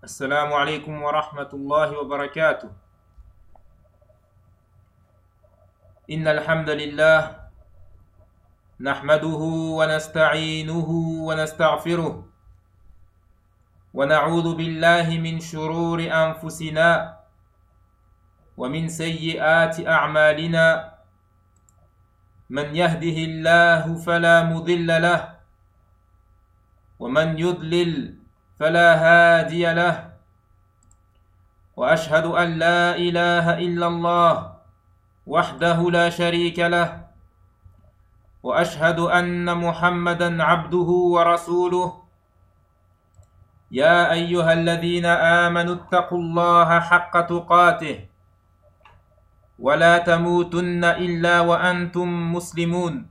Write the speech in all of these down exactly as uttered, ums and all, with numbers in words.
السلام عليكم ورحمة الله وبركاته. إن الحمد لله نحمده ونستعينه ونستغفره ونعوذ بالله من شرور أنفسنا ومن سيئات أعمالنا. من يهده الله فلا مضل له ومن يضلل فلا هادي له، وأشهد أن لا إله إلا الله وحده لا شريك له، وأشهد أن محمدًا عبده ورسوله. يا أيها الذين آمنوا اتقوا الله حق تقاته ولا تموتن إلا وأنتم مسلمون.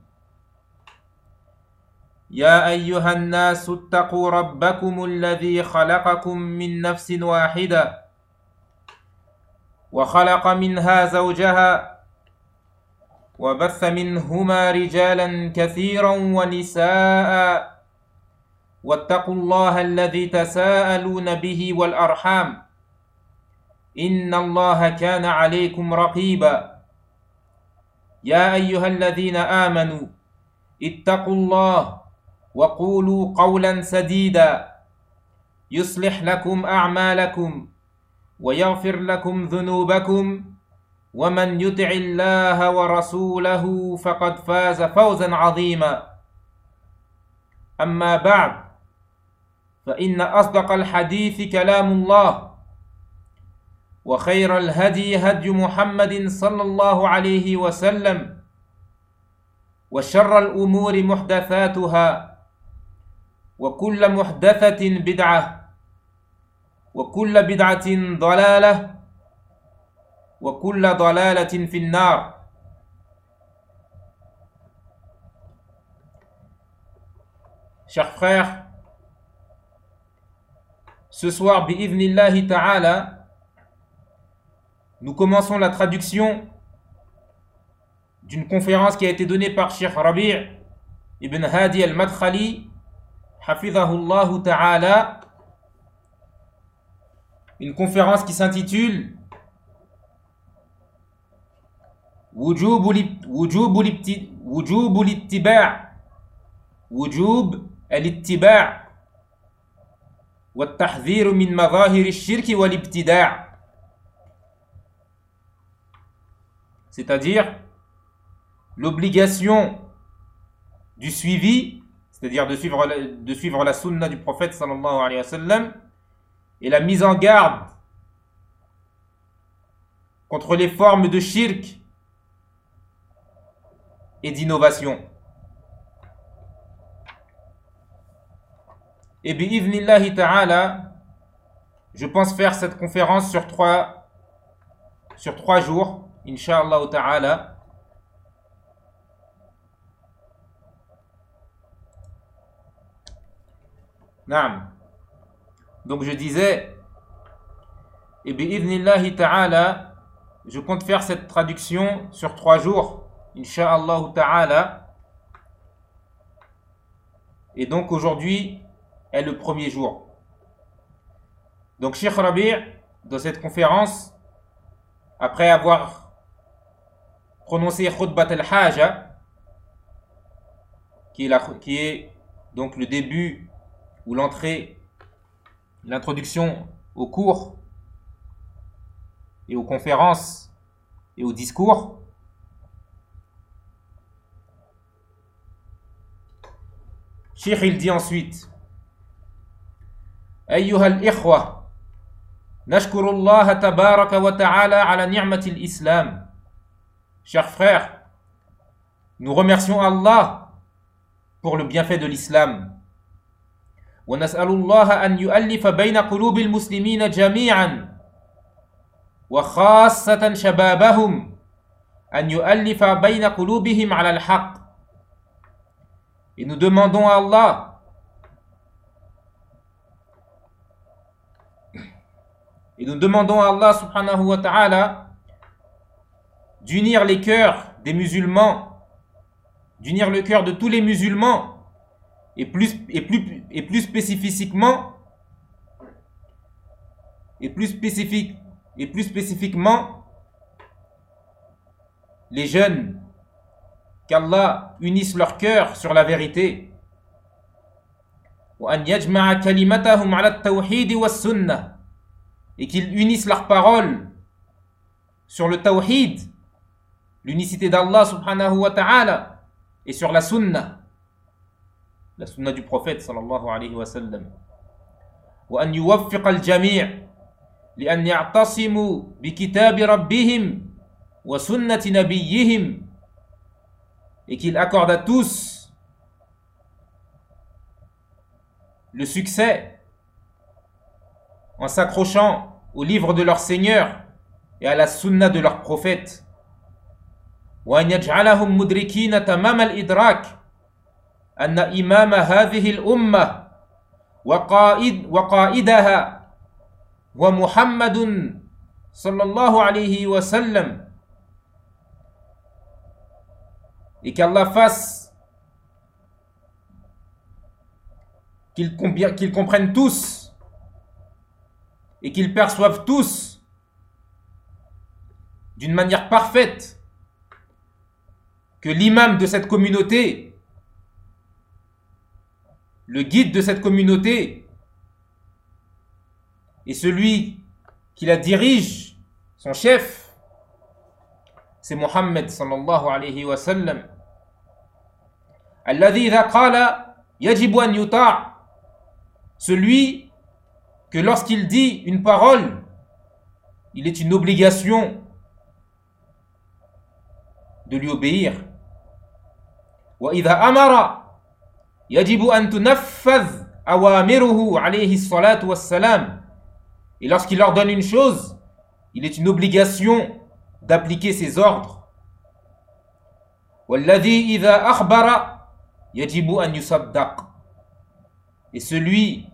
يا أيها الناس اتقوا ربكم الذي خلقكم من نفس واحدة وخلق منها زوجها وبث منهما رجالا كثيرا ونساء، واتقوا الله الذي تساءلون به والأرحام إن الله كان عليكم رقيبا. يا أيها الذين آمنوا اتقوا الله وقولوا قولا سديدا يصلح لكم أعمالكم ويغفر لكم ذنوبكم، ومن يطع الله ورسوله فقد فاز فوزا عظيما. أما بعد، فإن أصدق الحديث كلام الله، وخير الهدي هدي محمد صلى الله عليه وسلم، وشر الأمور محدثاتها، وكل محدثة بدعة، وكل بدعة ضلالة، وكل ضلالة في النار. Chers frères, ce soir, bi'idhnillahi ta'ala, nous commençons la traduction d'une conférence qui a été donnée par Cheikh Rabi' ibn Hadi al-Madkhali, hafidhahullahu ta'ala, une conférence qui s'intitule Wujub al-ittiba' Wujub al-ittiba' wa at-tahdhir min madhahir ash-shirk wal ibtida', c'est-à-dire l'obligation du suivi, c'est-à-dire de suivre, de suivre la sunna du prophète sallallahu alayhi wa sallam, et la mise en garde contre les formes de shirk et d'innovation. Et bi'idhnillahi ta'ala, je pense faire cette conférence sur trois, sur trois jours, incha'Allah ta'ala. Naam. Donc je disais, et bi'idhnillahi ta'ala, je compte faire cette traduction sur trois jours, incha'Allah ta'ala. Et donc aujourd'hui est le premier jour. Donc Cheikh Rabi', dans cette conférence, après avoir prononcé Khutbat al-Haja, qui est, la, qui est donc le début ou l'entrée, l'introduction aux cours et aux conférences et aux discours, Cheikh il dit ensuite: Ayyuha al-ikhwa, nashkuru Allah tabaraka wa ta'ala ala ni'mati al-islam. Chers frères, nous remercions Allah pour le bienfait de l'islam. ونسأل الله أن يؤلف بين قلوب المسلمين جميعا وخاصة شبابهم، أن يؤلف بين قلوبهم على الحق. Et nous demandons à Allah et nous demandons à Allah subhanahu wa ta'ala d'unir les cœurs des musulmans, d'unir le cœur de tous les musulmans, et plus, et plus, et plus spécifiquement et plus spécifique, et plus spécifiquement les jeunes, qu'Allah unisse leur cœur sur la vérité. وأن يجمع كلمتهم على التوحيد والسنة, et qu'ils unissent leurs paroles sur le tawhid, l'unicité d'Allah subhanahu wa ta'ala, et sur la sunna, la sunna du prophète sallallahu alayhi wa sallam. وأن يوفق الجميع لأن يعتصموا بكتاب ربهم وسنة نبيهم, et qu'il accorde à tous le succès en s'accrochant au livre de leur Seigneur et à la sunna de leur prophète. وأن يجعلهم مدركين تمام الإدراك أن إمام هذه الأمة وقائد وقائدها ومحمد صلى الله عليه وسلم, et qu'Allah fasse qu'ils qu'ils comprennent tous et qu'ils perçoivent tous d'une manière parfaite que l'imam de cette communauté, le guide de cette communauté, et celui qui la dirige, son chef, c'est Muhammad sallallahu alayhi wa sallam. Alladhi idha qala yajibu an yuta', celui que lorsqu'il dit une parole, il est une obligation de lui obéir. Wa idha amara yajibu an tunaffadh awamiruhu alayhi salatu wassalam, et lorsqu'il ordonne une chose, il est une obligation d'appliquer ses ordres. Walladhi idha akhbara yajibu an yusaddaq, et celui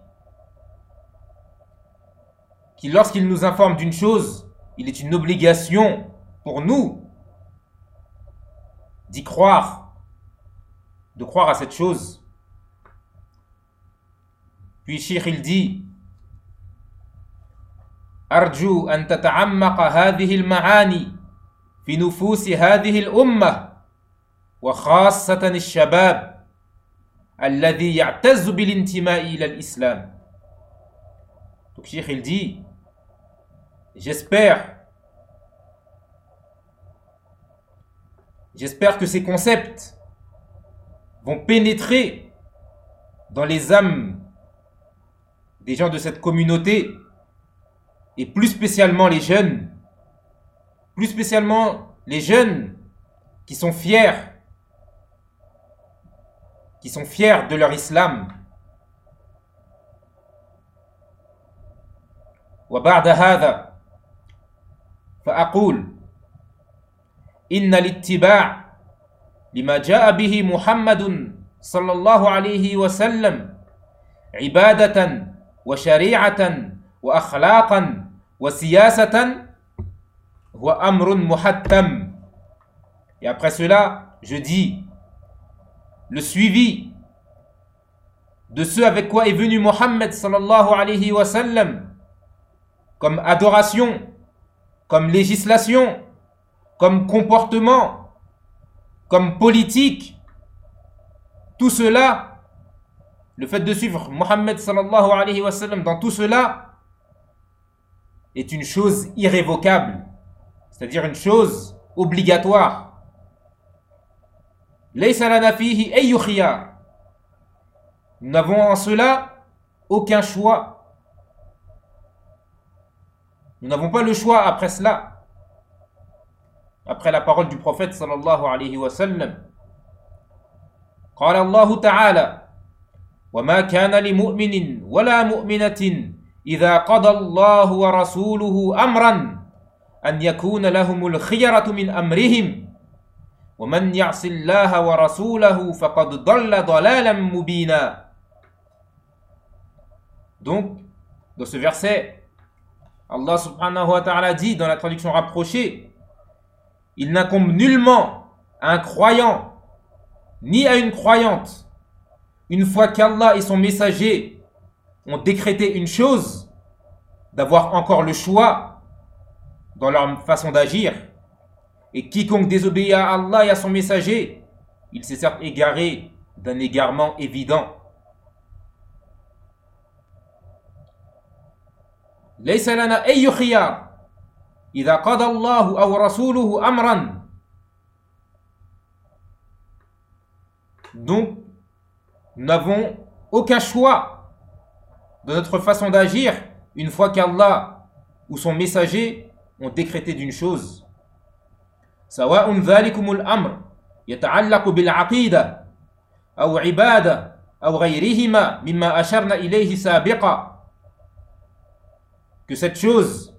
qui lorsqu'il nous informe d'une chose, il est une obligation pour nous d'y croire, de croire à cette chose. Puis Cheikh il dit: Arju an tata'ammaqa hadhihi al-ma'ani fi nufusi hadhihi al-ummah wa khassatan al-shabab alladhi ya'tazzu bil-intima'i ila al-islam. Donc Cheikh il dit: j'espère j'espère que ces concepts vont pénétrer dans les âmes des gens de cette communauté, et plus spécialement les jeunes, plus spécialement les jeunes qui sont fiers, qui sont fiers de leur islam. Wa ba'da hadha fa aqul inna l'ittiba' lima ja'a bihi Muhammadun sallallahu alayhi wa sallam ibadatan wa shari'atan wa akhlaqan wa siyasatan wa amrun muhattam. Et après cela, je dis: le suivi de ce avec quoi est venu Muhammad sallallahu alayhi wa sallam, comme adoration, comme législation, comme comportement, comme politique, tout cela, le fait de suivre Muhammad sallallahu alayhi wa sallam dans tout cela est une chose irrévocable, c'est-à-dire une chose obligatoire. Laysa lana fihi ayyu khiyar. Nous n'avons en cela aucun choix. Nous n'avons pas le choix après cela, après la parole du prophète sallallahu alayhi wa sallam. Qala Allah ta'ala: wa ma kana li mu'minin wa la mu'minatin idha qada Allah wa rasuluhu amran an yakuna lahumul khiyaratu min amrihim wa man ya'si Allah wa rasulahu faqad dalla dalalan mubina. Donc, dans ce verset, Allah subhanahu wa ta'ala dit dans la traduction rapprochée: il n'incombe nullement à un croyant ni à une croyante, une fois qu'Allah et son messager ont décrété une chose, d'avoir encore le choix dans leur façon d'agir. Et quiconque désobéit à Allah et à son messager, il s'est certes égaré d'un égarement évident. ليس لنا أي خيار إذا قضى الله أو رسوله أمرا. Donc, nous n'avons aucun choix de notre façon d'agir une fois qu'Allah ou son messager ont décrété d'une chose. سواء ذلكم الأمر يتعلق بالعقيدة أو عبادة أو غيرهما مما أشرنا إليه سابقا. Que cette chose,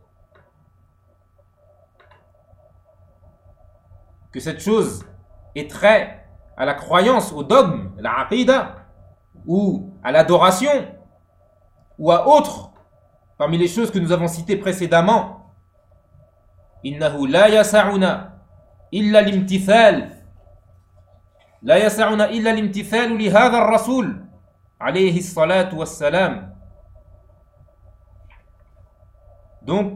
que cette chose est trait à la croyance, au dogme, la aqida, ou à l'adoration, ou à autre, parmi les choses que nous avons citées précédemment. إنه لا يسعنا إلا الامتثال لا يسعنا إلا الامتثال لهذا الرسول عليه الصلاة والسلام. Donc,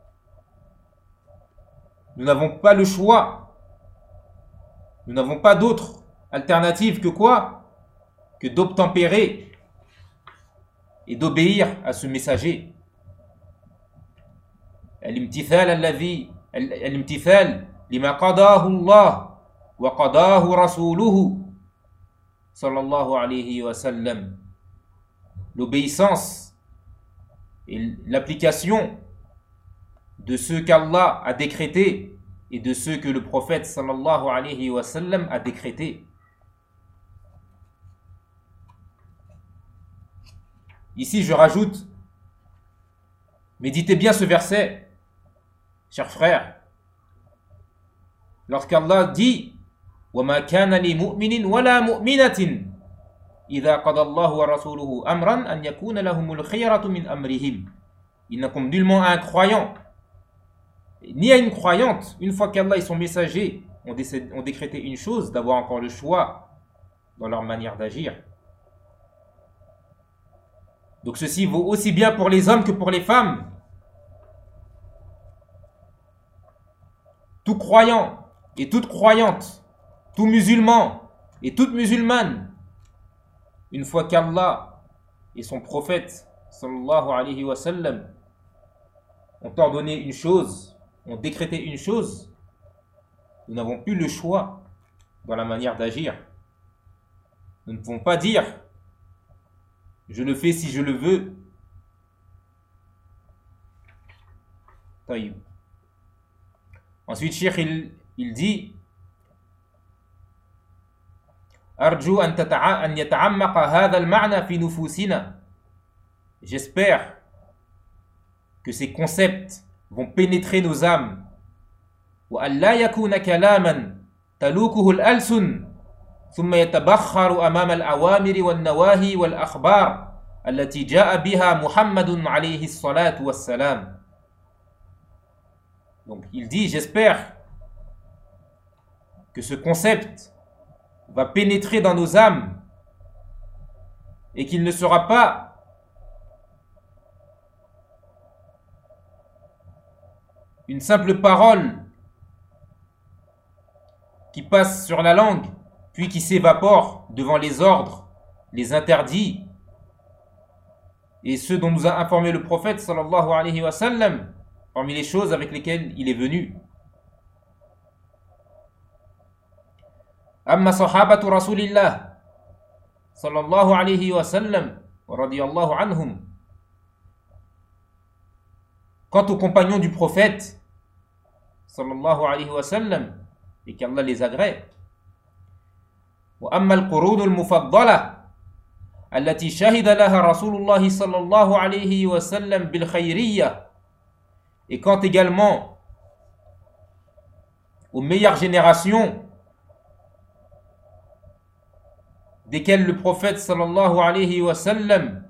nous n'avons pas le choix, nous n'avons pas d'autre alternative que quoi? Que d'obtempérer et d'obéir à ce messager. الامتثال الذي الامتثال لما قضاه الله وقضاه رسوله صلى الله عليه وسلم. L'obéissance et l'application de ce qu'Allah a décrété et de ce que le prophète sallallahu alayhi wa sallam a décrété. Ici, je rajoute, méditez bien ce verset, chers frères. Lorsqu'Allah dit وَمَا كَانَ لِمُؤْمِنٍ وَلَا مُؤْمِنَةٍ إِذَا قَضَى اللَّهُ وَرَسُولُهُ أَمْرًا أَنْ يَكُونَ لَهُمُ الْخِيَرَةُ مِنْ أَمْرِهِمْ. Il n'incombe nullement à un croyant, ni à une croyante, une fois qu'Allah et son messager ont, décédé, ont décrété une chose, d'avoir encore le choix dans leur manière d'agir. Donc ceci vaut aussi bien pour les hommes que pour les femmes. Tout croyant et toute croyante, tout musulman et toute musulmane, une fois qu'Allah et son prophète sallallahu alayhi wa sallam ont ordonné une chose, ont décrété une chose, nous n'avons plus le choix dans la manière d'agir. Nous ne pouvons pas dire je le fais si je le veux. Taïb. Ensuite, Cheikh il, il dit أرجو أن تتع... أن يتعمق هذا المعنى في نفوسنا. J'espère que ces concepts vont pénétrer nos âmes. وأن لا يكون كلاما تلوكه الألسن ثم يتبخر أمام الأوامر والنواهي والأخبار التي جاء بها محمد عليه الصلاة والسلام. Donc il dit, j'espère que ce concept va pénétrer dans nos âmes et qu'il ne sera pas une simple parole qui passe sur la langue puis qui s'évapore devant les ordres, les interdits et ceux dont nous a informé le prophète sallallahu alayhi wa sallam parmi les choses avec lesquelles il est venu. أما صحابة رسول الله صلى الله عليه وسلم ورضي الله عنهم. Quant aux compagnons du prophète sallallahu alayhi wa sallam et qu'Allah les agrée. وأما القرون المفضلة التي شهد لها رسول الله صلى الله عليه وسلم بالخيرية. Et quant également aux meilleures générations desquelles le prophète sallallahu alayhi wa sallam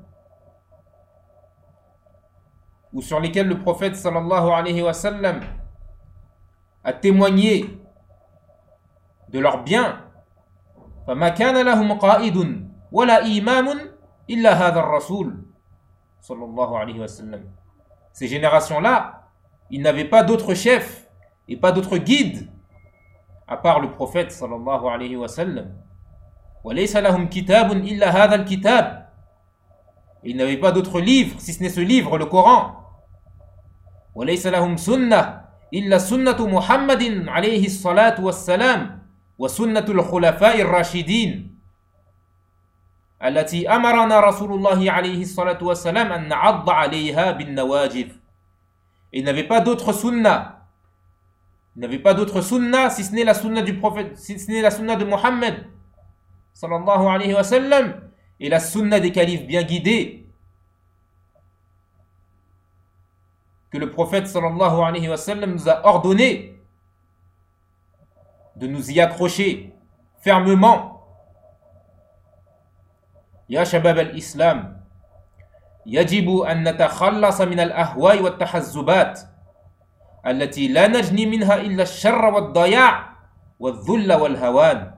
ou sur lesquelles le prophète sallallahu alayhi wa sallam a témoigné de leur bien. فما كان لهم قائد ولا إمام إلا هذا الرسول صلى الله عليه وسلم. ces générations-là, ils n'avaient pas d'autre chef et pas d'autre guide à part le prophète sallallahu alayhi wa sallam. وَلَيْسَ لَهُمْ كِتَابٌ إِلَّا هَذَا الْكِتَابِ. Ils n'avaient pas d'autre livre si ce n'est ce livre, le Coran. وَلَيْسَ لَهُمْ سُنَّةٌ إِلَّا سُنَّةُ مُحَمَّدٍ عَلَيْهِ الصَّلَاةُ وَالسَّلَامُ وَسُنَّةُ الْخُلَفَاءِ الرَّاشِدِينَ التي أمرنا رسول الله عليه الصلاة والسلام أن نعض عليها بالنواجذ. Ils n'avaient pas d'autre sunna. Ils n'avaient pas d'autre sunna si ce n'est la sunna du prophète, si ce n'est la sunna de Mohammed sallallahu alayhi wa sallam et la sunna des califes bien guidés que le prophète sallallahu alayhi wa sallam nous a ordonné de nous y accrocher fermement. يا شباب الإسلام يجب أن نتخلص من الأهواء والتحزبات التي لا نجني منها إلا الشر والضياع والذل والهوان.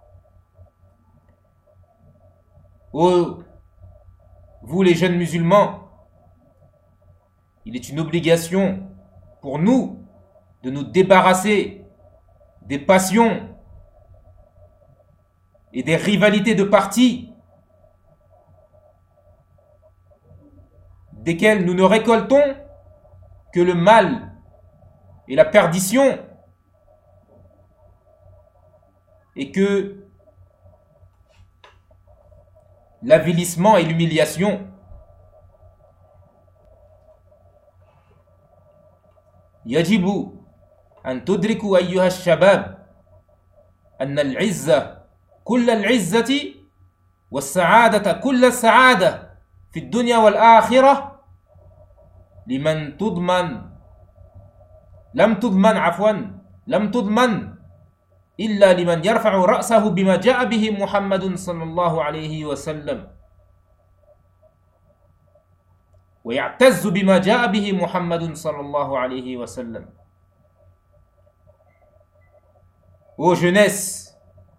Oh, vous les jeunes musulmans, il est une obligation pour nous de nous débarrasser des passions et des rivalités de partis desquels nous ne récoltons que le mal et la perdition, et que l'avilissement et l'humiliation. يجب أن تدركوا أيها الشباب أن العزة كل العزة والسعادة كل السعادة في الدنيا والآخرة لمن تضمن لم تضمن عفوا لم تضمن إلا لمن يرفع رأسه بما جاء به محمد صلى الله عليه وسلم ويعتز بما جاء به محمد صلى الله عليه وسلم. Ô jeunesse,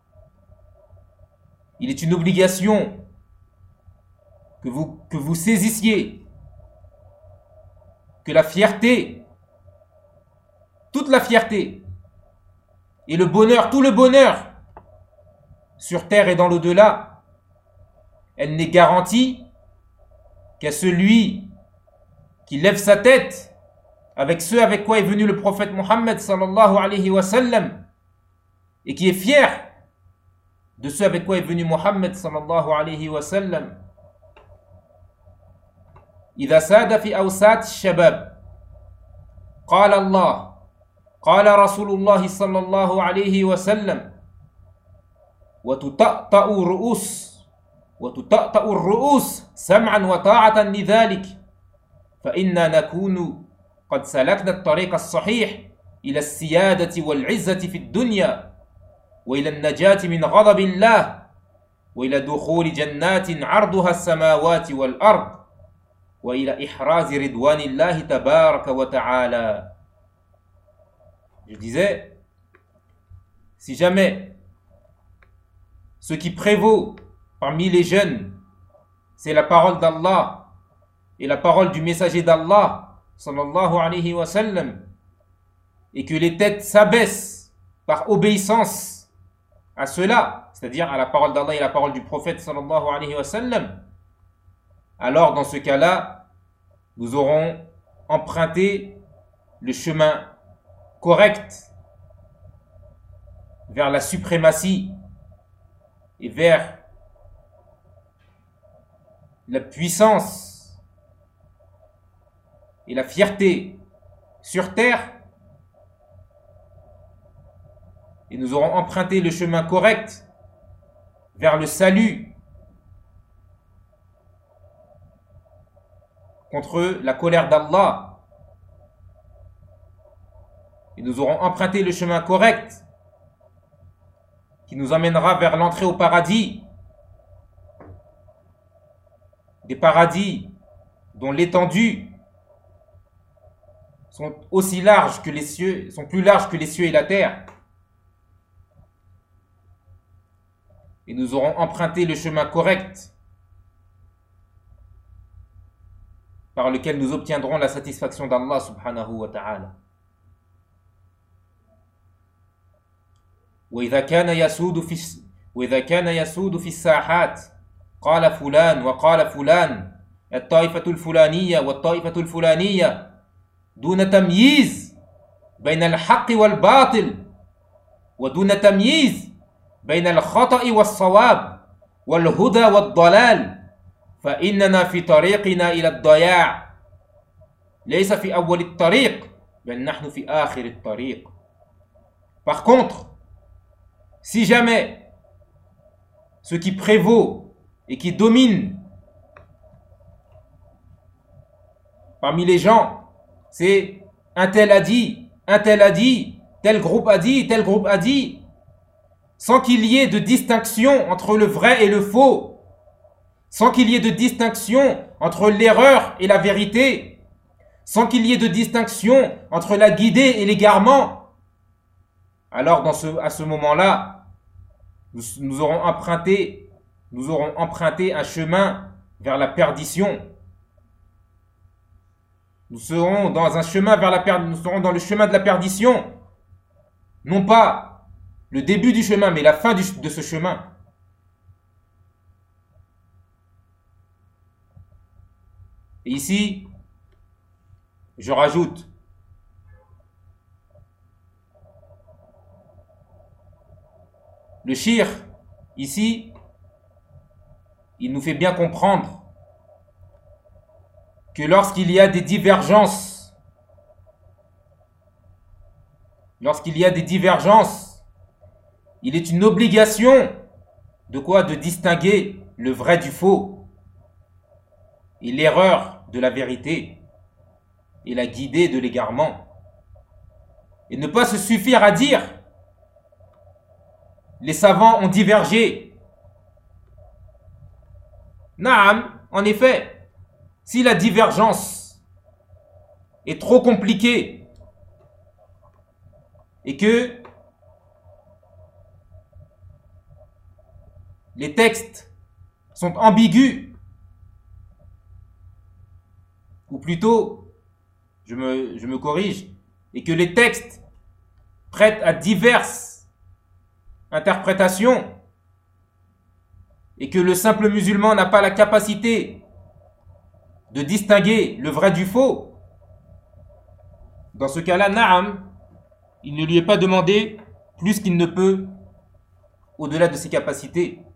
il est une obligation que vous, que vous saisissiez que la fierté, toute la fierté, et le bonheur, tout le bonheur, sur terre et dans l'au-delà, elle n'est garantie qu'à celui qui lève sa tête avec ce avec quoi est venu le prophète Mohammed sallallahu alayhi wa sallam et qui est fier de ce avec quoi est venu Mohammed sallallahu alayhi wa sallam. إذا ساد في أوساط الشباب قال الله قال رسول الله صلى الله عليه وسلم وتطأطأ الرؤوس وتطأطأ الرؤوس سمعا وطاعة لذلك فإنا نكون قد سلكنا الطريق الصحيح إلى السيادة والعزة في الدنيا وإلى النجاة من غضب الله وإلى دخول جنات عرضها السماوات والأرض وإلى إحراز رضوان الله تبارك وتعالى. Je disais, si jamais ce qui prévaut parmi les jeunes, c'est la parole d'Allah et la parole du messager d'Allah, sallallahu alayhi wa sallam, et que les têtes s'abaissent par obéissance à cela, c'est-à-dire à la parole d'Allah et la parole du prophète, sallallahu alayhi wa sallam, alors dans ce cas-là, nous aurons emprunté le chemin correct vers la suprématie et vers la puissance et la fierté sur terre, et nous aurons emprunté le chemin correct vers le salut contre la colère d'Allah, et nous aurons emprunté le chemin correct qui nous emmènera vers l'entrée au paradis, des paradis dont l'étendue sont aussi larges que les cieux, sont plus larges que les cieux et la terre. Et nous aurons emprunté le chemin correct par lequel nous obtiendrons la satisfaction d'Allah subhanahu wa ta'ala. وإذا كان يسود في وإذا كان يسود في الساحات قال فلان وقال فلان الطائفة الفلانية والطائفة الفلانية دون تمييز بين الحق والباطل ودون تمييز بين الخطأ والصواب والهدى والضلال فإننا في طريقنا إلى الضياع ليس في أول الطريق بل نحن في آخر الطريق. Par contre, si jamais ce qui prévaut et qui domine parmi les gens, c'est un tel a dit, un tel a dit, tel groupe a dit, tel groupe a dit, sans qu'il y ait de distinction entre le vrai et le faux, sans qu'il y ait de distinction entre l'erreur et la vérité, sans qu'il y ait de distinction entre la guidée et l'égarement, alors dans ce, à ce moment-là, nous, nous aurons emprunté, nous aurons emprunté un chemin vers la perdition. Nous serons dans un chemin vers la per... nous serons dans le chemin de la perdition, non pas le début du chemin, mais la fin du... de ce chemin. Et ici, je rajoute le shir, ici, il nous fait bien comprendre que lorsqu'il y a des divergences, lorsqu'il y a des divergences, il est une obligation de quoi? De distinguer le vrai du faux et l'erreur de la vérité et la guidée de l'égarement. Et ne pas se suffire à dire les savants ont divergé. Naam, en effet, si la divergence est trop compliquée et que les textes sont ambigus, ou plutôt, je me, je me corrige, et que les textes prêtent à diverses interprétations, et que le simple musulman n'a pas la capacité de distinguer le vrai du faux, dans ce cas-là, na'am, il ne lui est pas demandé plus qu'il ne peut au-delà de ses capacités.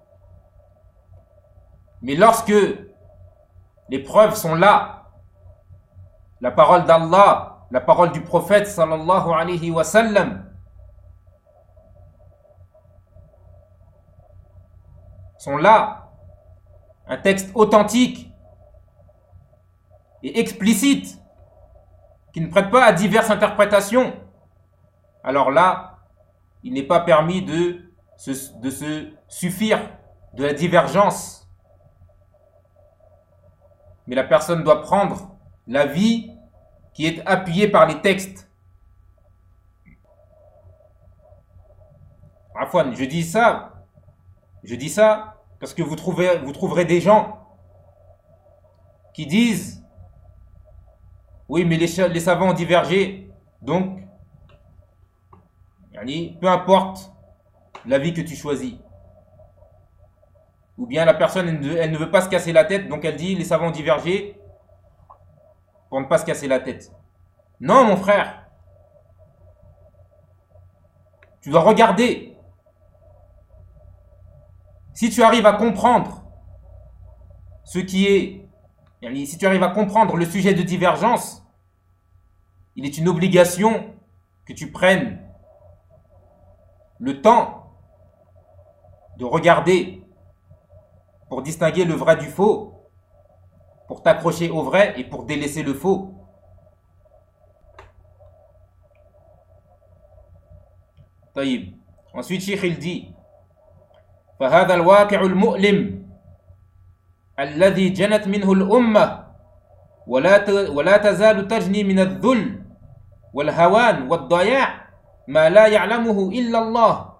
Mais lorsque les preuves sont là, la parole d'Allah, la parole du prophète sallallahu alayhi wa sallam sont là, un texte authentique et explicite qui ne prête pas à diverses interprétations, alors là, il n'est pas permis de se, de se suffire de la divergence. Mais la personne doit prendre l'avis qui est appuyé par les textes. Afwan, je dis ça, je dis ça parce que vous, trouvez, vous trouverez des gens qui disent oui, mais les, les savants ont divergé, donc peu importe l'avis que tu choisis. Ou bien la personne, elle ne, elle ne veut pas se casser la tête, donc elle dit les savants ont divergé pour ne pas se casser la tête. Non, mon frère. Tu dois regarder. Si tu arrives à comprendre ce qui est, si tu arrives à comprendre le sujet de divergence, il est une obligation que tu prennes le temps de regarder pour distinguer le vrai du faux, pour t'accrocher au vrai et pour délaisser le faux. طيب. Ensuite, Cheikh il dit فهذا الواقع المؤلم الذي جنت منه الأمة ولا ولا تزال تجني من الذل والهوان والضياع ما لا يعلمه إلا الله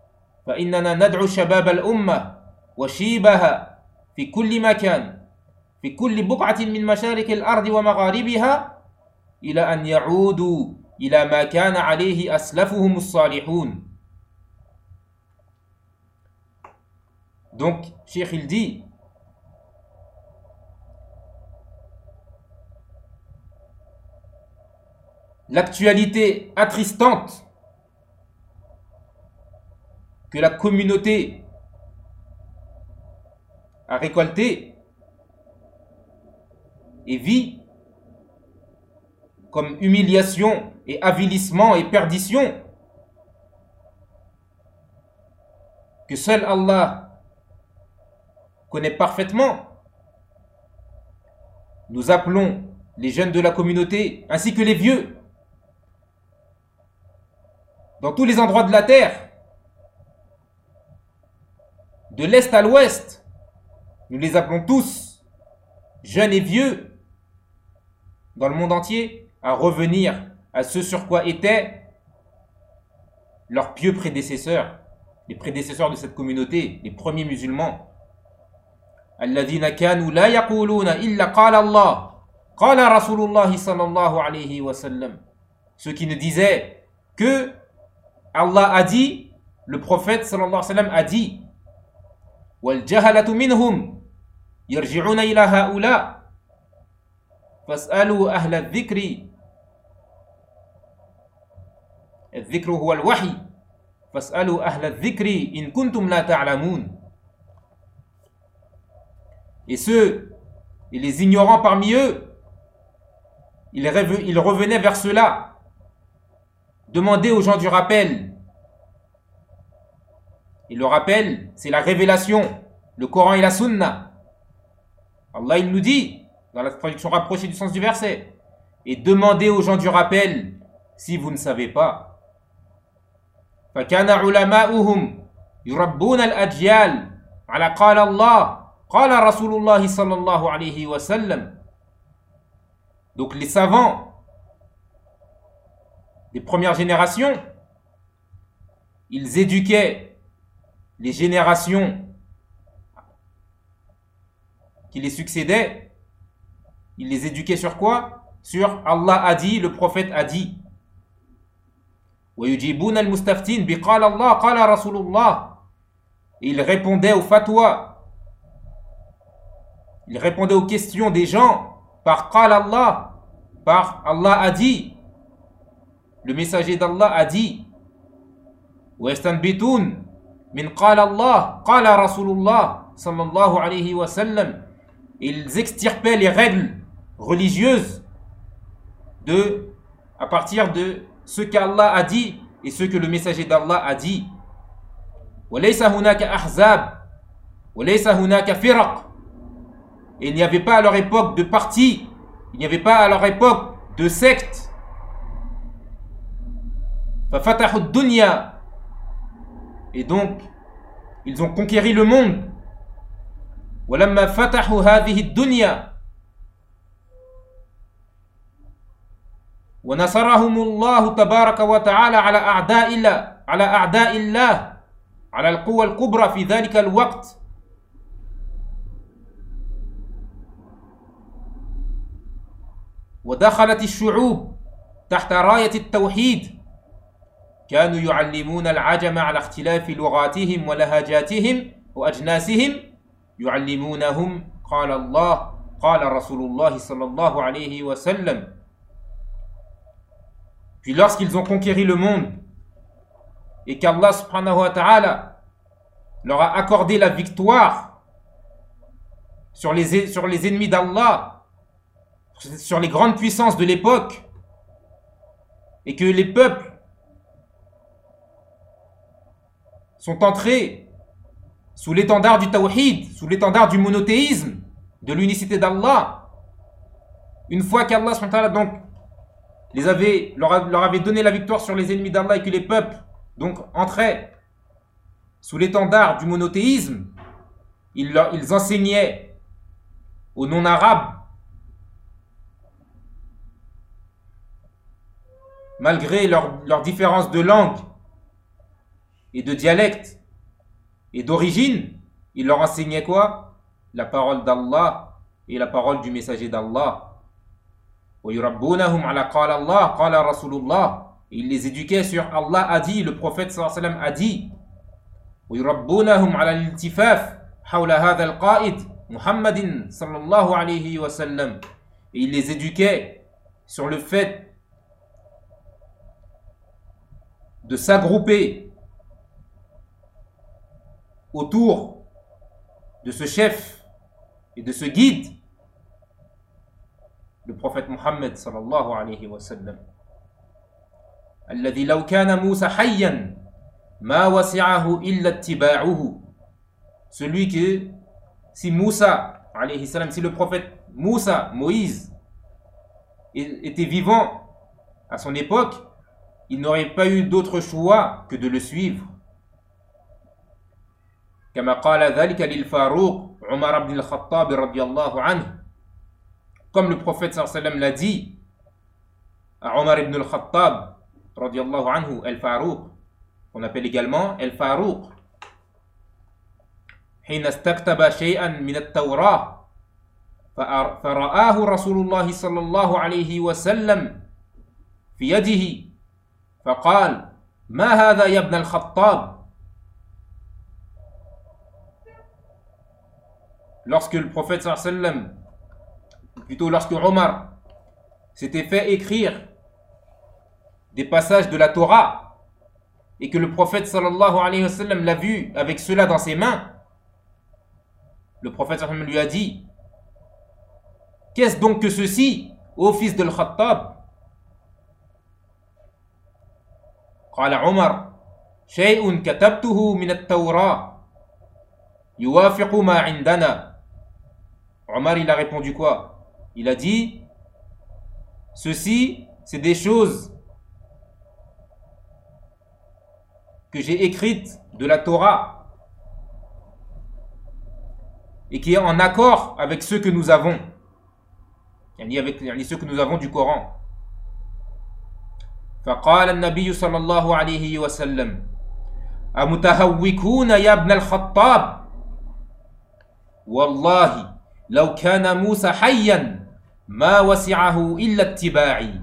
فإننا ندعو شباب الأمة وشيبها في كل مكان في كل بقعة من مشارق الأرض ومغاربها إلى أن يعودوا إلى ما كان عليه أسلفهم الصالحون. Donc, Cheikh il dit, l'actualité attristante que la communauté a récoltée et vit comme humiliation et avilissement et perdition, que seul Allah connaît parfaitement, nous appelons les jeunes de la communauté ainsi que les vieux dans tous les endroits de la terre, de l'est à l'ouest, nous les appelons tous, jeunes et vieux, dans le monde entier, à revenir à ce sur quoi étaient leurs pieux prédécesseurs, les prédécesseurs de cette communauté, les premiers musulmans. Alladhina kanu la yaquluna illa qala Allah, qala Rasulullah sallallahu alayhi wa sallam. Ceux qui ne disaient que Allah a dit, le prophète sallallahu alayhi wa sallam a dit. Wal jahalatu minhum yarji'una ila haula. فاسألوا أهل الذكر الذكر هو الوحي فاسألوا أهل الذكر إن كنتم لا تعلمون. Et ceux, et les ignorants parmi eux, ils revenaient vers cela, demandaient aux gens du rappel. Et le rappel, c'est la révélation, le Coran et la Sunna. Allah il nous dit, dans la traduction rapprochée du sens du verset, et demandez aux gens du rappel si vous ne savez pas. فَكَانَ عُلَمَاؤُهُمْ يُرَبُّونَ الْأَجْيَالِ عَلَى قَالَ اللَّهِ قَالَ رَسُولُ اللَّهِ صَلَّى اللَّهُ عَلَيْهِ وَسَلَّمَ. Donc les savants des premières générations, ils éduquaient les générations qui les succédaient. Il les éduquait sur quoi? Sur Allah a dit, le prophète a dit. وَيُجِيبُونَ الْمُسْتَفْتِينَ بِقَالَ اللَّهِ قَالَ رَسُولُ اللَّهِ. Et il répondait aux fatwas. Il répondait aux questions des gens par قال Allah, par Allah a dit. Le messager d'Allah a dit. وَيَسْتَنْبِتُونَ مِنْ قَالَ اللَّهِ قَالَ رَسُولُ اللَّهِ صلى الله عليه وسلم. Ils extirpaient les règles religieuses de, à partir de ce qu'Allah a dit et ce que le messager d'Allah a dit. وَلَيْسَ هُنَاكَ أَحْزَابٌ وَلَيْسَ هُنَاكَ فِرَقٌ. Et il n'y avait pas à leur époque de partis, il n'y avait pas à leur époque de sectes. فَفَتَحُوا الدُّنْيَا. Et donc, ils ont conquéri le monde. ولما فتحوا هذه الدنيا ونصرهم الله تبارك وتعالى على أعداء الله على أعداء الله على القوى الكبرى في ذلك الوقت. ودخلت الشعوب تحت راية التوحيد كانوا يعلمون العجم على اختلاف لغاتهم ولهجاتهم وأجناسهم يعلمونهم قال الله قال رسول الله صلى الله عليه وسلم. Puis lorsqu'ils ont conquéri le monde et qu'Allah subhanahu wa ta'ala leur a accordé la victoire sur les, sur les ennemis d'Allah, sur les grandes puissances de l'époque, et que les peuples sont entrés sous l'étendard du tawhid, sous l'étendard du monothéisme, de l'unicité d'Allah, une fois qu'Allah subhanahu wa ta'ala donc les avait, leur, leur avait donné la victoire sur les ennemis d'Allah et que les peuples donc entraient sous l'étendard du monothéisme, ils, leur, ils enseignaient aux non-arabes, malgré leurs leur différences de langue et de dialecte et d'origine, ils leur enseignaient quoi? La parole d'Allah et la parole du messager d'Allah. وَيُرَبُّونَهُمْ عَلَى قَالَ اللَّهِ قَالَ رَسُولُ اللَّهِ. Il les éduquait sur Allah a dit, le prophète sallallahu alayhi wa sallam a dit. وَيُرَبُّونَهُمْ عَلَى الْالْتِفَافِ حَوْلَ هَذَا الْقَائِدِ مُحَمَّدٍ صلى الله عليه وسلم. Et il les éduquait sur le fait de s'agrouper autour de ce chef et de ce guide, le prophète Muhammad sallallahu alayhi wa sallam. الذي لو كان موسى حيا ما وسعه إلا اتباعه. Celui que si Moussa alayhi salam, si le prophète Moussa, Moïse, était vivant à son époque, il n'aurait pas eu d'autre choix que de le suivre. كما قال ذلك للفاروق عمر بن الخطاب رضي الله عنه. Comme le prophète sallallahu alayhi wa sallam l'a dit à Omar ibn al-Khattab radiyallahu anhu, al-Farouq, on appelle également al-Farouq. حين استكتب شيئا من التوراة فرآه رسول الله صلى الله عليه وسلم في يده فقال ما هذا يا ابن الخطاب. Lorsque le prophète sallallahu alayhi wa sallam, plutôt lorsque Omar s'était fait écrire des passages de la Torah et que le prophète sallallahu alayhi wa sallam l'a vu avec cela dans ses mains, le prophète sallallahu alayhi wa sallam lui a dit: qu'est-ce donc que ceci, ô fils de l'Khattab? قال عمر شيء كتبته من التوراة يوافق ما عندنا. Omar il a répondu quoi? Il a dit: ceci c'est des choses que j'ai écrites de la Torah et qui est en accord avec ceux que nous avons, avec ceux que nous avons du Coran. فقال النبي صلى الله عليه وسلم أمتهوكون يا ابن الخطاب والله لو كان موسى حيا ما وسعه إلا اتباعي.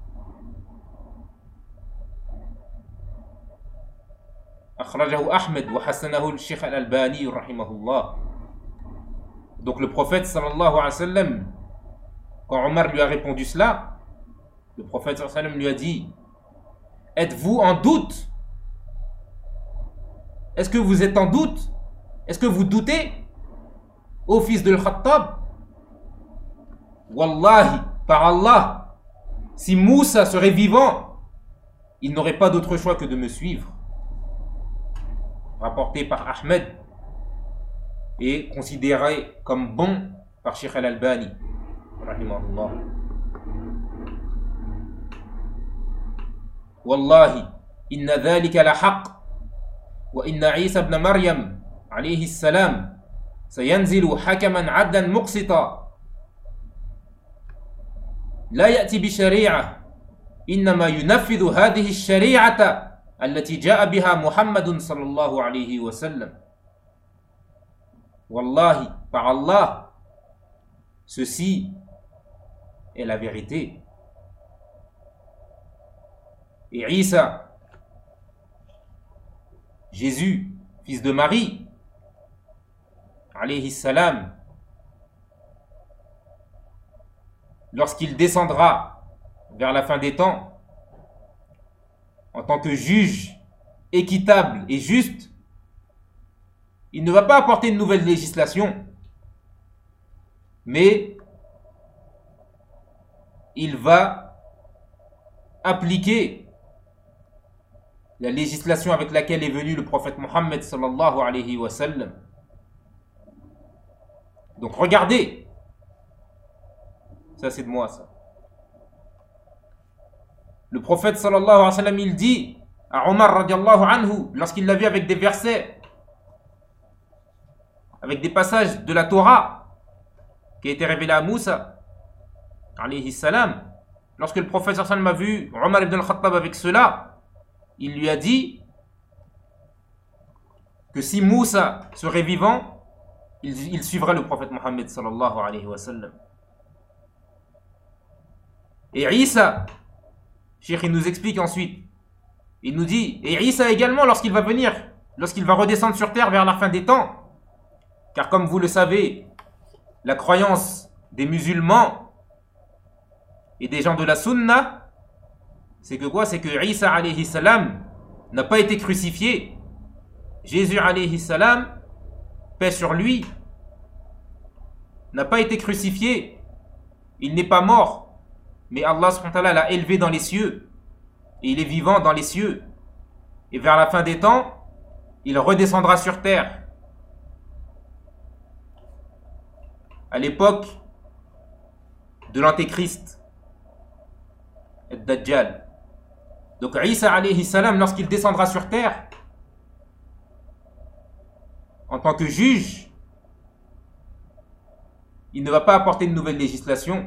أخرجه أحمد وحسنه الشيخ الألباني رحمه الله. Donc le prophète sallallahu alayhi wa sallam, quand Omar lui a répondu cela, le prophète sallallahu alayhi wa sallam lui a dit: êtes-vous en doute? Est-ce que vous êtes en doute? Est-ce que vous doutez, ô fils de l'Khattab? Wallahi, par Allah, si Moussa serait vivant, il n'aurait pas d'autre choix que de me suivre. Rapporté par Ahmed et considéré comme bon par Sheikh al-Albani rahimahullah. Wallahi inna dhalika la haqq wa inna Isa ibn Maryam alayhi salam sayanzilu hakaman adlan muqsita la ya'ti bi shari'ah innama yunaffidhu hadhihi ash-shari'ata التي جاء بها محمد صلى الله عليه وسلم. Wallahi, par Allah, ceci est la vérité. Et Isa, Jésus, fils de Marie, alayhi salam, lorsqu'il descendra vers la fin des temps, en tant que juge équitable et juste, il ne va pas apporter une nouvelle législation, mais il va appliquer la législation avec laquelle est venu le prophète Mohammed sallallahu alayhi wa sallam. Donc regardez, ça c'est de moi ça. Le prophète sallallahu alayhi wa sallam, il dit à Omar radiallahu anhu, lorsqu'il l'a vu avec des versets, avec des passages de la Torah qui a été révélé à Moussa alayhi salam, lorsque le prophète sallallahu alayhi wa sallam a vu Omar ibn al-Khattab avec cela, il lui a dit que si Moussa serait vivant, il, il suivrait le prophète Mohammed sallallahu alayhi wa sallam. Et Isa, Cheikh, il nous explique ensuite, il nous dit, et Isa également lorsqu'il va venir, lorsqu'il va redescendre sur terre vers la fin des temps, car comme vous le savez, la croyance des musulmans et des gens de la sunna, c'est que quoi? C'est que Isa alayhi salam n'a pas été crucifié. Jésus alayhi salam, paix sur lui, n'a pas été crucifié. Il n'est pas mort, mais Allah subhanahu wa ta'ala l'a élevé dans les cieux, et il est vivant dans les cieux. Et vers la fin des temps, il redescendra sur terre. À l'époque de l'antéchrist, Ad-Dajjal. Donc Isa alayhi salam, lorsqu'il descendra sur terre, en tant que juge, il ne va pas apporter une nouvelle législation.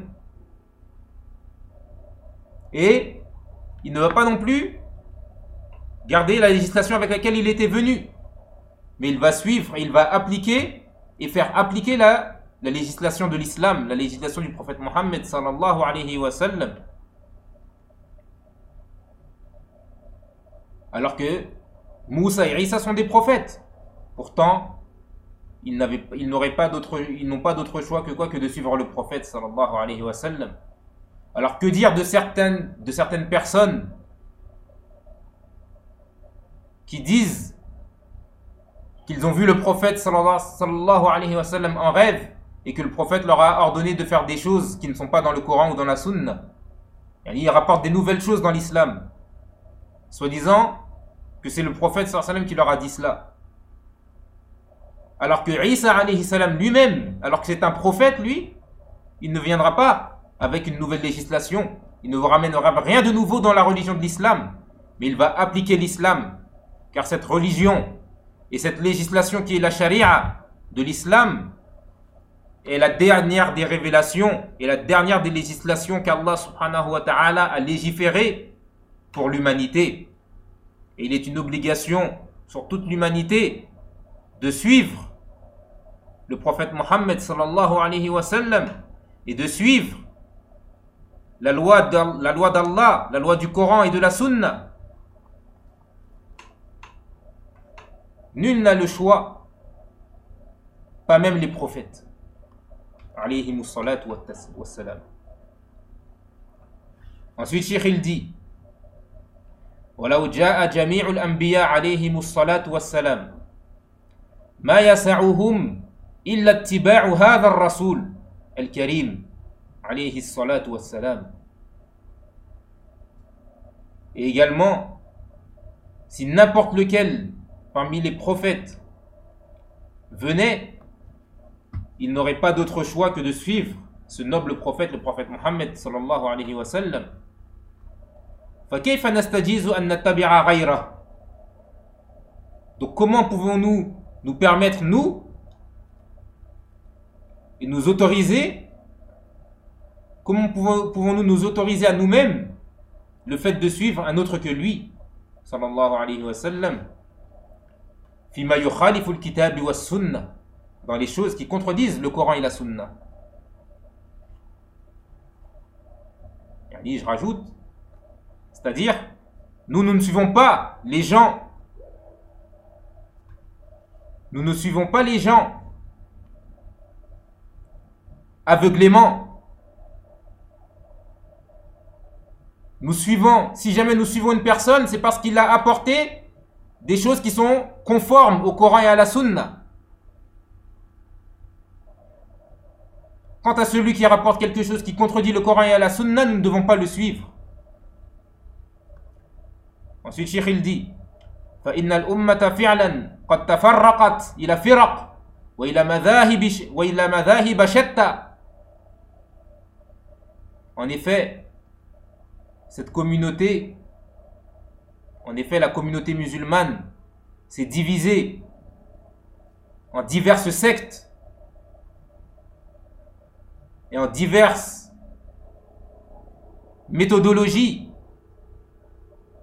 Et il ne va pas non plus garder la législation avec laquelle il était venu. Mais il va suivre, il va appliquer et faire appliquer la, la législation de l'islam, la législation du prophète Mohammed sallallahu alayhi wa sallam. Alors que Moussa et Isa sont des prophètes. Pourtant, ils n'avaient, ils n'auraient pas d'autre, ils n'ont pas d'autre choix que quoi que de suivre le prophète sallallahu alayhi wa sallam. Alors que dire de certaines, de certaines personnes qui disent qu'ils ont vu le prophète sallallahu alayhi wa sallam en rêve et que le prophète leur a ordonné de faire des choses qui ne sont pas dans le Coran ou dans la Sunna. Ils rapportent des nouvelles choses dans l'islam, soi-disant que c'est le prophète sallallahu alayhi wa sallam qui leur a dit cela. Alors que Isa alayhi salam lui-même, alors que c'est un prophète lui, il ne viendra pas avec une nouvelle législation. Il ne vous ramènera rien de nouveau dans la religion de l'islam, mais il va appliquer l'islam. Car cette religion et cette législation qui est la charia de l'islam est la dernière des révélations et la dernière des législations qu'Allah subhanahu wa ta'ala a légiférées pour l'humanité. Et il est une obligation sur toute l'humanité de suivre le prophète Mohammed sallallahu alayhi wa sallam et de suivre la loi d'Allah, la loi du Coran et de la Sunna. Nul n'a le choix, pas même les prophètes alayhimus salatu wassalam. Ensuite, Cheikh il dit وَلَوْ جَاءَ جَمِيعُ الْأَنْبِيَاءِ عَلَيْهِمُ الصَّلَاةُ وَالسَّلَامُ ما يسعهم إلا اتباع هذا الرسول الكريم عليه الصلاة والسلام. Et également, si n'importe lequel parmi les prophètes venait, il n'aurait pas d'autre choix que de suivre ce noble prophète, le prophète Mohammed sallallahu alayhi wa sallam. فكيف نستجيز أن نتبع غيره. Donc comment pouvons-nous nous permettre, nous, et nous autoriser, comment pouvons-nous nous autoriser à nous-mêmes le fait de suivre un autre que lui, sallallahu alayhi wa sallam, fima yukhalifu al-kitab wa sunnah, dans les choses qui contredisent le Coran et la Sunna. Et je rajoute, c'est-à-dire, nous, nous ne suivons pas les gens Nous ne suivons pas les gens aveuglément. Nous suivons, si jamais nous suivons une personne, c'est parce qu'il a apporté des choses qui sont conformes au Coran et à la Sunna. Quant à celui qui rapporte quelque chose qui contredit le Coran et la Sunna, nous ne devons pas le suivre. Ensuite, Cheikh il dit فإن الأمة فعلا قد تفرقت إلى فرق وإلى مذاهب وإلى مذاهب شتى. En effet, cette communauté, en effet la communauté musulmane s'est divisée en diverses sectes et en diverses méthodologies.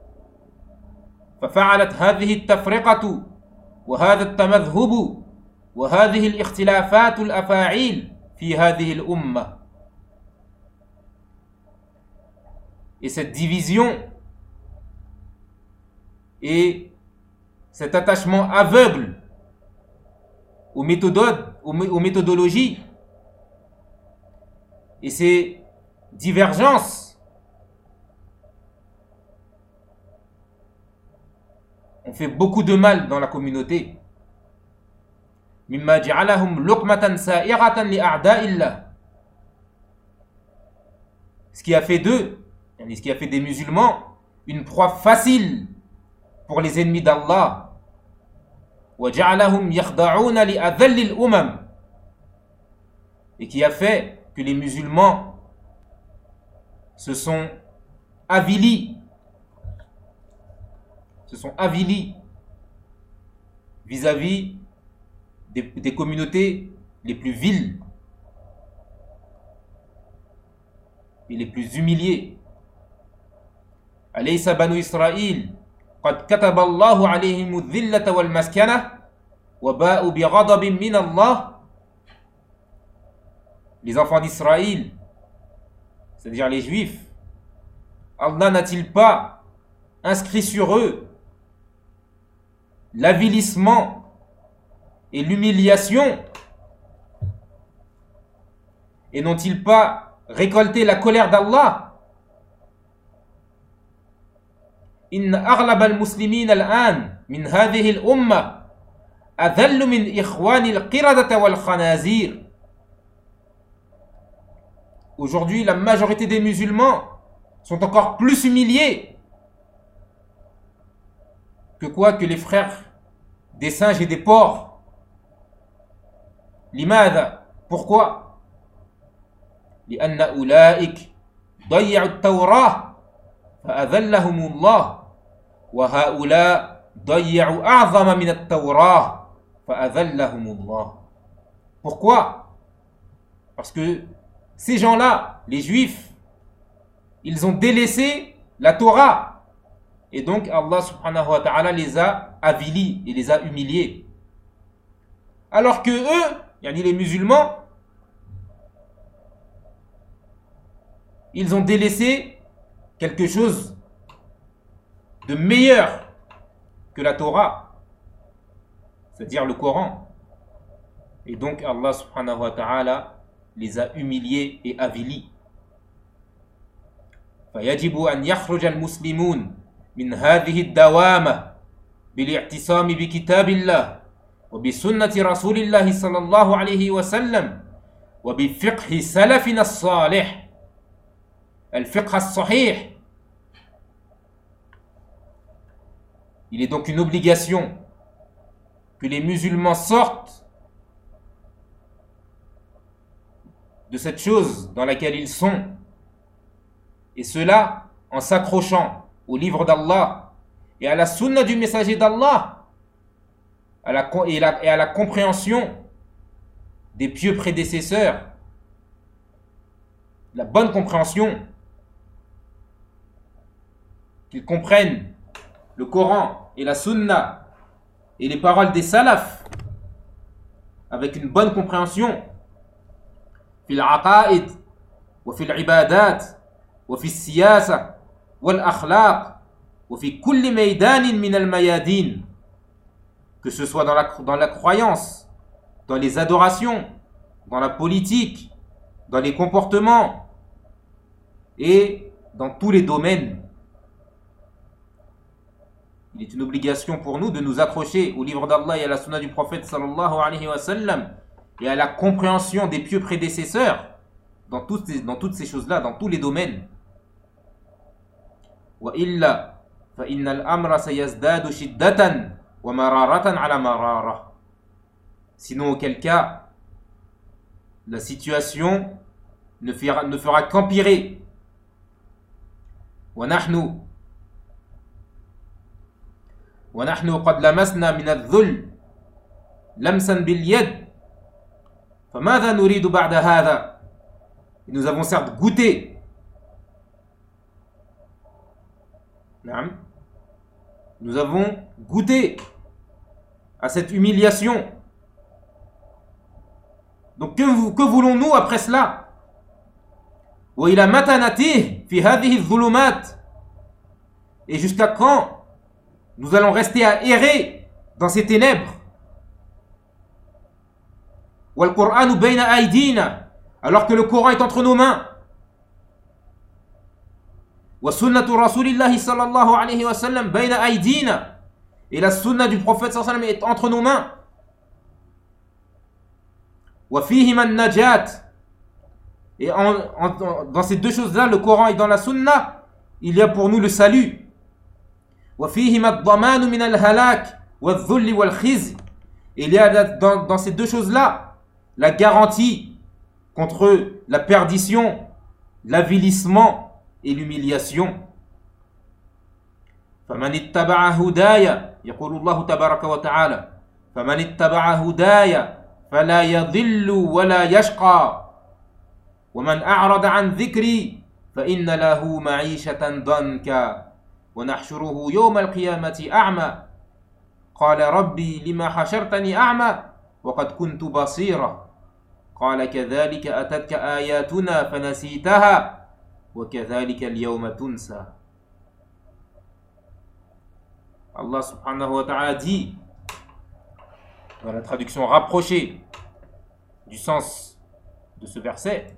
ففعلت هذه التفرقة وهذا التمذهب وهذه الاختلافات الأفاعيل في هذه الأمة. Et cette division et cet attachement aveugle aux, méthodes, aux, aux méthodologies et ces divergences ont fait beaucoup de mal dans la communauté. مما جعلهم لقمة سائغة لأعداء الله. Ce qui a fait d'eux, ce qui a fait des musulmans une proie facile pour les ennemis d'Allah. وجعلهم يخضعون لأذل الأمم. Et qui a fait que les musulmans se sont avilis, se sont avilis vis-à-vis des, des communautés les plus viles et les plus humiliées. أليس بنو إسرائيل قد كتب الله عليهم الذلة والمسكنة وباءوا بغضب من الله. Les enfants d'Israël, c'est-à-dire les Juifs, Allah n'a-t-il pas inscrit sur eux l'avilissement et l'humiliation, et n'ont-ils pas récolté la colère d'Allah? إن أغلب المسلمين الآن من هذه الأمة أذل من إخوان القردة والخنازير. Aujourd'hui, la majorité des musulmans sont encore plus humiliés que quoi? Que les frères des singes et des porcs. لماذا? Pourquoi? لأن أولئك ضيعوا التوراة فأذلهم الله وهؤلاء ضيعوا أعظم من التوراة فأذلهم الله. Pourquoi? Parce que ces gens-là, les Juifs, ils ont délaissé la Torah. Et donc Allah subhanahu wa ta'ala les a avilis et les a humiliés. Alors que eux, yani les musulmans, ils ont délaissé quelque chose de meilleur que la Torah, c'est-à-dire le Coran. Et donc Allah subhanahu wa ta'ala les a humiliés et avilis. فيجب أن يخرج المسلمون من هذه الدوامة بالاعتصام بكتاب الله وبسنة رسول الله صلى الله عليه وسلم وبفقه سلفنا الصالح الفقه الصحيح. Il est donc une obligation que les musulmans sortent de cette chose dans laquelle ils sont, et cela en s'accrochant au livre d'Allah et à la sunna du messager d'Allah à la, et, la, et à la compréhension des pieux prédécesseurs, la bonne compréhension, qu'ils comprennent le Coran et la sunna et les paroles des salafs avec une bonne compréhension. في العقائد وفي العبادات وفي السياسة والأخلاق وفي كل ميدان من الميادين, que ce soit dans la, dans la croyance, dans les adorations, dans la politique, dans les comportements et dans tous les domaines. Il est une obligation pour nous de nous accrocher au livre d'Allah et à la sunna du prophète sallallahu alayhi wa sallam et à la compréhension des pieux prédécesseurs dans toutes ces, dans toutes ces choses-là, dans tous les domaines. وإلا فإن الأمر سيزداد شدة ومرارة على مرارة. Sinon, auquel cas, la situation ne fera, ne fera qu'empirer. ونحن ونحن قد لمسنا من الذل لمسا باليد فماذا نريد بعد هذا. Nous avons certes goûté, nous avons goûté à cette humiliation, Donc que, que voulons-nous après cela? وإلى متى نتيه في هذه الظلمات? Et jusqu'à quand nous allons rester à errer dans ces ténèbres? والقرآن بين أيدينا, alors que le Coran est entre nos mains. وسنة رسول الله صلى الله عليه وسلم بين أيدينا, et la sunna du prophète صلى الله عليه وسلم est entre nos mains. وفيهما النجاة, et en, en, dans ces deux choses-là, le Coran et dans la sunna, il y a pour nous le salut. وفيهما الضمان من الهلاك والذل والخزي, il y a dans, dans ces deux choses-là la garantie contre la perdition, l'avilissement et l'humiliation. فمن اتبع هدايا, يقول الله تبارك وتعالى, فمن اتبع هدايا فلا يضل ولا يشقى ومن أعرض عن ذكري فإن له معيشة ضنكا ونحشره يوم القيامة أعمى قال ربي لما حشرتني أعمى وقد كنت بصيرا قال كذلك أتتك آياتنا فنسيتها وكذلك اليوم تنسى. Allah subhanahu wa ta'ala dit, dans la traduction rapprochée du sens de ce verset,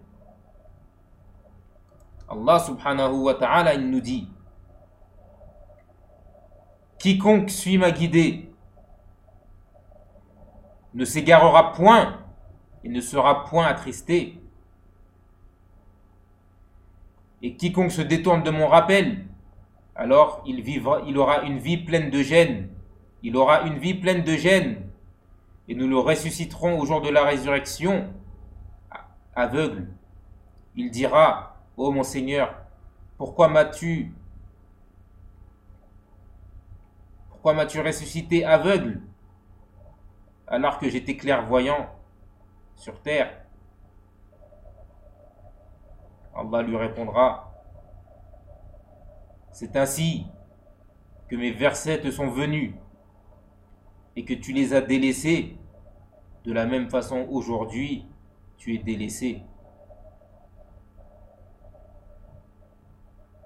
Allah subhanahu wa ta'ala, il nous dit: quiconque suit ma guidée ne s'égarera point et ne sera point attristé. Et quiconque se détourne de mon rappel, alors il, vivra, il aura une vie pleine de gêne. Il aura une vie pleine de gêne. Et nous le ressusciterons au jour de la résurrection aveugle. Il dira: ô mon Seigneur, pourquoi m'as-tu pourquoi m'as-tu ressuscité aveugle alors que j'étais clairvoyant sur terre? Allah lui répondra: c'est ainsi que mes versets te sont venus et que tu les as délaissés. De la même façon, aujourd'hui, tu es délaissé.